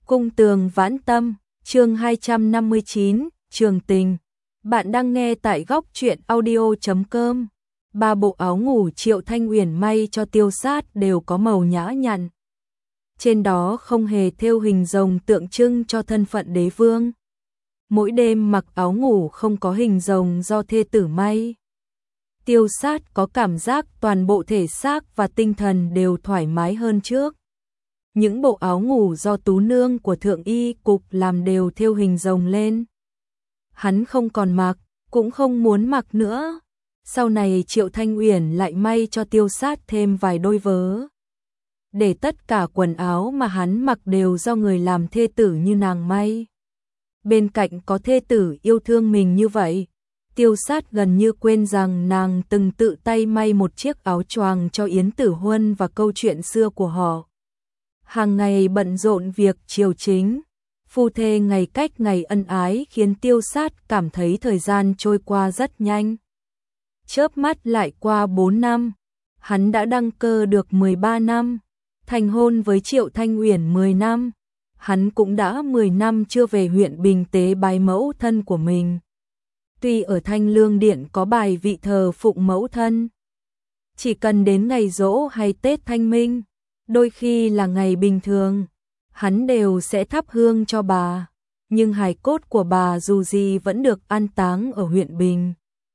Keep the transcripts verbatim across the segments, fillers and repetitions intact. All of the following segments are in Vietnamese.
Cung tường vãn tâm, chương hai trăm năm mươi chín, Trường tình. Bạn đang nghe tại góc truyện audio chấm com. Ba bộ áo ngủ Triệu Thanh Uyển may cho Tiêu Sát đều có màu nhã nhặn. Trên đó không hề thêu hình rồng tượng trưng cho thân phận đế vương. Mỗi đêm mặc áo ngủ không có hình rồng do thê tử may. Tiêu Sát có cảm giác toàn bộ thể xác và tinh thần đều thoải mái hơn trước. Những bộ áo ngủ do tú nương của thượng y cục làm đều thêu hình rồng lên. Hắn không còn mặc, cũng không muốn mặc nữa. Sau này Triệu Thanh Uyển lại may cho Tiêu Sát thêm vài đôi vớ. Để tất cả quần áo mà hắn mặc đều do người làm thê tử như nàng may. Bên cạnh có thê tử yêu thương mình như vậy, Tiêu Sát gần như quên rằng nàng từng tự tay may một chiếc áo choàng cho Yến Tử Huân và câu chuyện xưa của họ. Hàng ngày bận rộn việc triều chính, phu thê ngày cách ngày ân ái khiến Tiêu Sát cảm thấy thời gian trôi qua rất nhanh. Chớp mắt lại qua bốn năm, hắn đã đăng cơ được mười ba năm, thành hôn với Triệu Thanh Uyển mười năm, hắn cũng đã mười năm chưa về huyện Bình tế bái mẫu thân của mình. Tuy ở Thanh Lương Điện có bài vị thờ phụng mẫu thân, chỉ cần đến ngày giỗ hay Tết Thanh Minh, đôi khi là ngày bình thường, hắn đều sẽ thắp hương cho bà, nhưng hài cốt của bà dù gì vẫn được an táng ở huyện Bình.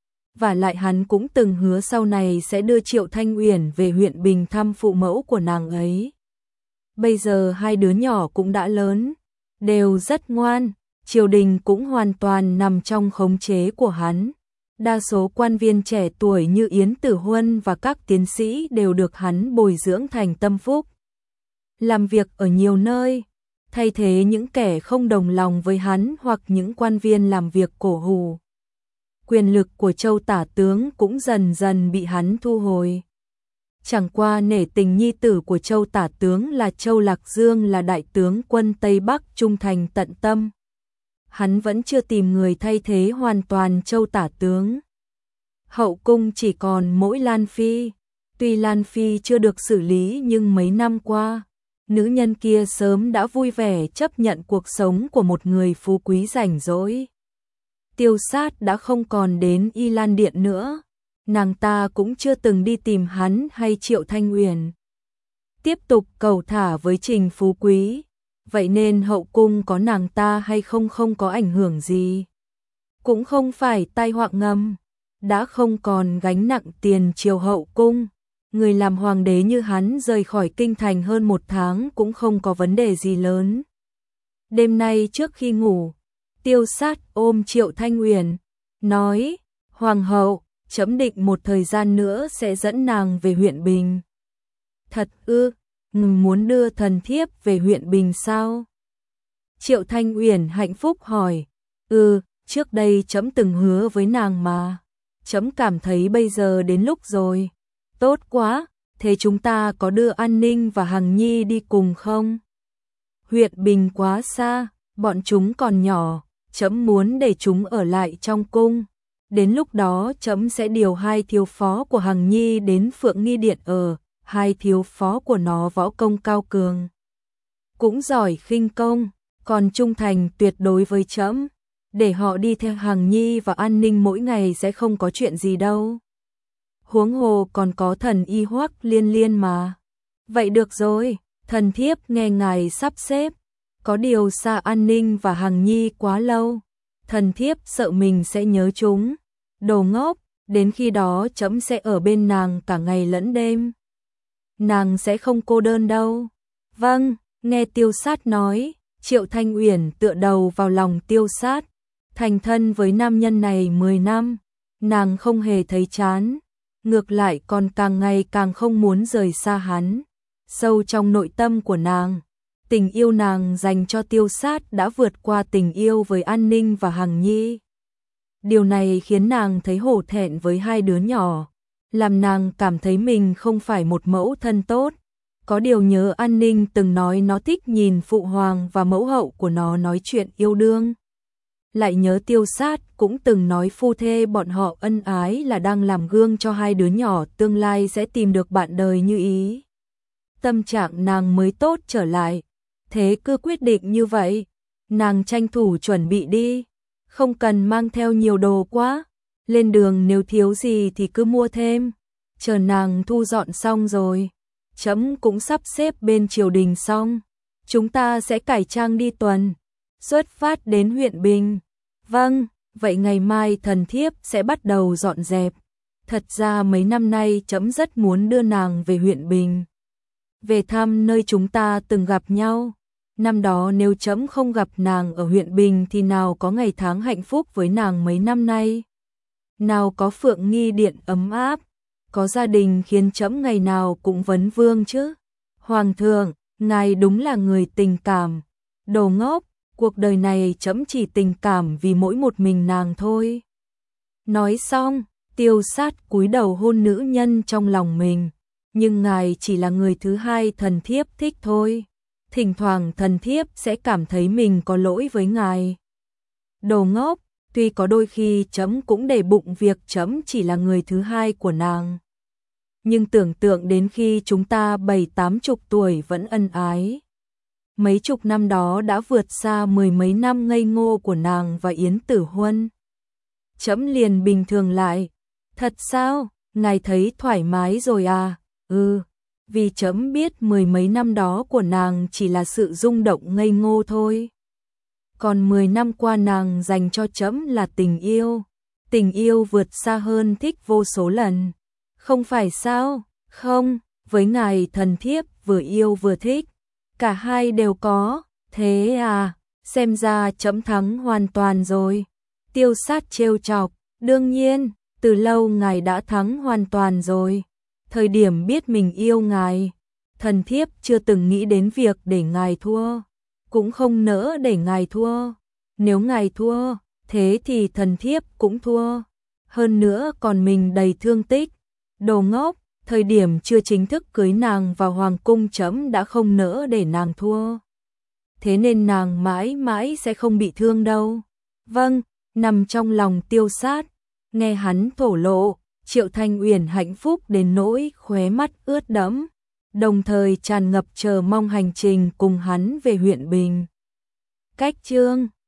Và lại hắn cũng từng hứa sau này sẽ đưa Triệu Thanh Uyển về huyện Bình thăm phụ mẫu của nàng ấy. Bây giờ hai đứa nhỏ cũng đã lớn, đều rất ngoan, triều đình cũng hoàn toàn nằm trong khống chế của hắn. Đa số quan viên trẻ tuổi như Yến Tử Huân và các tiến sĩ đều được hắn bồi dưỡng thành tâm phúc. Làm việc ở nhiều nơi, thay thế những kẻ không đồng lòng với hắn hoặc những quan viên làm việc cổ hủ. Quyền lực của Châu Tả Tướng cũng dần dần bị hắn thu hồi. Chẳng qua nể tình nhi tử của Châu Tả Tướng là Châu Lạc Dương là đại tướng quân Tây Bắc trung thành tận tâm. Hắn vẫn chưa tìm người thay thế hoàn toàn Châu Tả Tướng. Hậu cung chỉ còn mỗi Lan Phi. Tuy Lan Phi chưa được xử lý nhưng mấy năm qua, nữ nhân kia sớm đã vui vẻ chấp nhận cuộc sống của một người phú quý rảnh rỗi. Tiêu Sát đã không còn đến Y Lan Điện nữa, nàng ta cũng chưa từng đi tìm hắn hay Triệu Thanh Uyển. Tiếp tục cầu thả với Trình Phú Quý, vậy nên hậu cung có nàng ta hay không không có ảnh hưởng gì. Cũng không phải tai họa ngầm, đã không còn gánh nặng tiền triều hậu cung. Người làm hoàng đế như hắn rời khỏi kinh thành hơn một tháng cũng không có vấn đề gì lớn. Đêm nay trước khi ngủ, Tiêu Sát ôm Triệu Thanh Uyển, nói, Hoàng hậu, chấm định một thời gian nữa sẽ dẫn nàng về huyện Bình. Thật ư, ngừng muốn đưa thần thiếp về huyện Bình sao? Triệu Thanh Uyển hạnh phúc hỏi, ừ, trước đây chấm từng hứa với nàng mà, chấm cảm thấy bây giờ đến lúc rồi. Tốt quá, thế chúng ta có đưa An Ninh và Hằng Nhi đi cùng không? Huyện Bình quá xa, bọn chúng còn nhỏ, chấm muốn để chúng ở lại trong cung. Đến lúc đó chấm sẽ điều hai thiếu phó của Hằng Nhi đến Phượng Nghi Điện ở, hai thiếu phó của nó võ công cao cường. Cũng giỏi khinh công, còn trung thành tuyệt đối với chấm. Để họ đi theo Hằng Nhi và An Ninh mỗi ngày sẽ không có chuyện gì đâu. Huống hồ còn có thần y Hoắc Liên Liên mà. Vậy được rồi, thần thiếp nghe ngài sắp xếp. Có điều xa An Ninh và Hằng Nhi quá lâu, thần thiếp sợ mình sẽ nhớ chúng. Đồ ngốc, đến khi đó chấm sẽ ở bên nàng cả ngày lẫn đêm. Nàng sẽ không cô đơn đâu. Vâng, nghe Tiêu Sát nói, Triệu Thanh Uyển tựa đầu vào lòng Tiêu Sát. Thành thân với nam nhân này mười năm, nàng không hề thấy chán. Ngược lại còn càng ngày càng không muốn rời xa hắn. Sâu trong nội tâm của nàng, tình yêu nàng dành cho Tiêu Sát đã vượt qua tình yêu với An Ninh và Hằng Nhi. Điều này khiến nàng thấy hổ thẹn với hai đứa nhỏ, làm nàng cảm thấy mình không phải một mẫu thân tốt. Có điều nhớ An Ninh từng nói nó thích nhìn phụ hoàng và mẫu hậu của nó nói chuyện yêu đương. Lại nhớ Tiêu Sát cũng từng nói phu thê bọn họ ân ái là đang làm gương cho hai đứa nhỏ tương lai sẽ tìm được bạn đời như ý. Tâm trạng nàng mới tốt trở lại. Thế cứ quyết định như vậy, nàng tranh thủ chuẩn bị đi, không cần mang theo nhiều đồ quá, lên đường nếu thiếu gì thì cứ mua thêm, chờ nàng thu dọn xong rồi, trẫm cũng sắp xếp bên triều đình xong, chúng ta sẽ cải trang đi tuần, xuất phát đến huyện Bình. Vâng, vậy ngày mai thần thiếp sẽ bắt đầu dọn dẹp. Thật ra mấy năm nay trẫm rất muốn đưa nàng về huyện Bình, về thăm nơi chúng ta từng gặp nhau. Năm đó nếu trẫm không gặp nàng ở huyện Bình thì nào có ngày tháng hạnh phúc với nàng mấy năm nay. Nào có Phượng Nghi Điện ấm áp, có gia đình khiến trẫm ngày nào cũng vấn vương chứ. Hoàng thượng, ngài đúng là người tình cảm. Đồ ngốc, cuộc đời này trẫm chỉ tình cảm vì mỗi một mình nàng thôi. Nói xong, Tiêu Sát cúi đầu hôn nữ nhân trong lòng mình, nhưng ngài chỉ là người thứ hai thần thiếp thích thôi. Thỉnh thoảng thần thiếp sẽ cảm thấy mình có lỗi với ngài. Đồ ngốc, tuy có đôi khi trẫm cũng để bụng việc trẫm chỉ là người thứ hai của nàng. Nhưng tưởng tượng đến khi chúng ta bảy tám chục tuổi vẫn ân ái. Mấy chục năm đó đã vượt xa mười mấy năm ngây ngô của nàng và Yến Tử Huân. Trẫm liền bình thường lại. Thật sao, ngài thấy thoải mái rồi à? Ừ, vì trẫm biết mười mấy năm đó của nàng chỉ là sự rung động ngây ngô thôi. Còn mười năm qua nàng dành cho trẫm là tình yêu. Tình yêu vượt xa hơn thích vô số lần. Không phải sao? Không, với ngài thần thiếp vừa yêu vừa thích. Cả hai đều có. Thế à, xem ra trẫm thắng hoàn toàn rồi. Tiêu Sát trêu chọc. Đương nhiên, từ lâu ngài đã thắng hoàn toàn rồi. Thời điểm biết mình yêu ngài, thần thiếp chưa từng nghĩ đến việc để ngài thua, cũng không nỡ để ngài thua. Nếu ngài thua, thế thì thần thiếp cũng thua. Hơn nữa còn mình đầy thương tích. Đồ ngốc, thời điểm chưa chính thức cưới nàng vào hoàng cung trẫm đã không nỡ để nàng thua. Thế nên nàng mãi mãi sẽ không bị thương đâu. Vâng, nằm trong lòng Tiêu Sát, nghe hắn thổ lộ, Triệu Thanh Uyển hạnh phúc đến nỗi khóe mắt ướt đẫm, đồng thời tràn ngập chờ mong hành trình cùng hắn về huyện Bình. Cách chương